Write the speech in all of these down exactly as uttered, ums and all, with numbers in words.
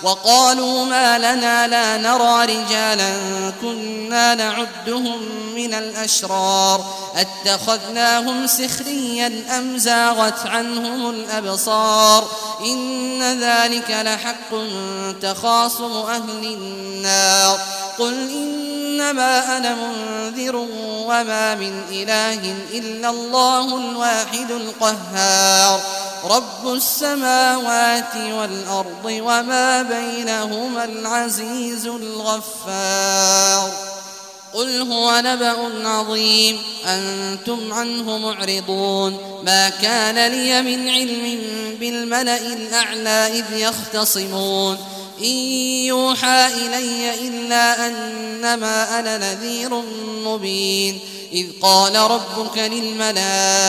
وقالوا ما لنا لا نرى رجالا كنا نعدهم من الأشرار أتخذناهم سخريا أم زاغت عنهم الأبصار إن ذلك لحق تخاصم أهل النار قل إنما أنا منذر وما من إله إلا الله الواحد القهار رب السماوات والأرض وما بينهما العزيز الغفار قل هو نبأ عظيم أنتم عنه معرضون ما كان لي من علم بالملأ الأعلى إذ يختصمون إن يوحى إلي إلا أنما أنا نذير مبين إذ قال ربك للملائكة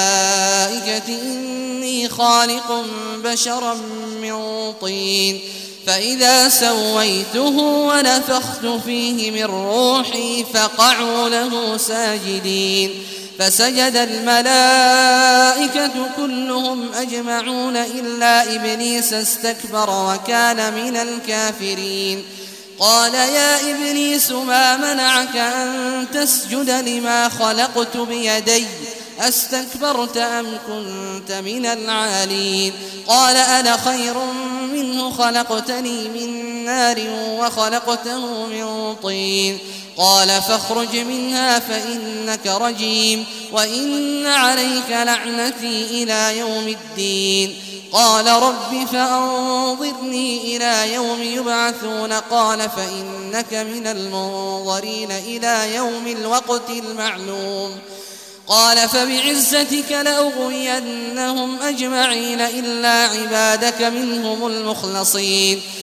إني خالق بشرا من طين فإذا سويته ونفخت فيه من روحي فقعوا له ساجدين فسجد الملائكة كلهم أجمعون إلا إبليس استكبر وكان من الكافرين قال يا إبليس ما منعك أن تسجد لما خلقت بيدي أستكبرت أم كنت من العالين قال أنا خير منه خلقتني من نار وخلقته من طين قال فاخرج منها فإنك رجيم وإن عليك لعنتي إلى يوم الدين قال رب فأنظرني إلى يوم يبعثون قال فإنك من المنظرين إلى يوم الوقت المعلوم قال فبعزتك لأغوينهم أجمعين إلا عبادك منهم المخلصين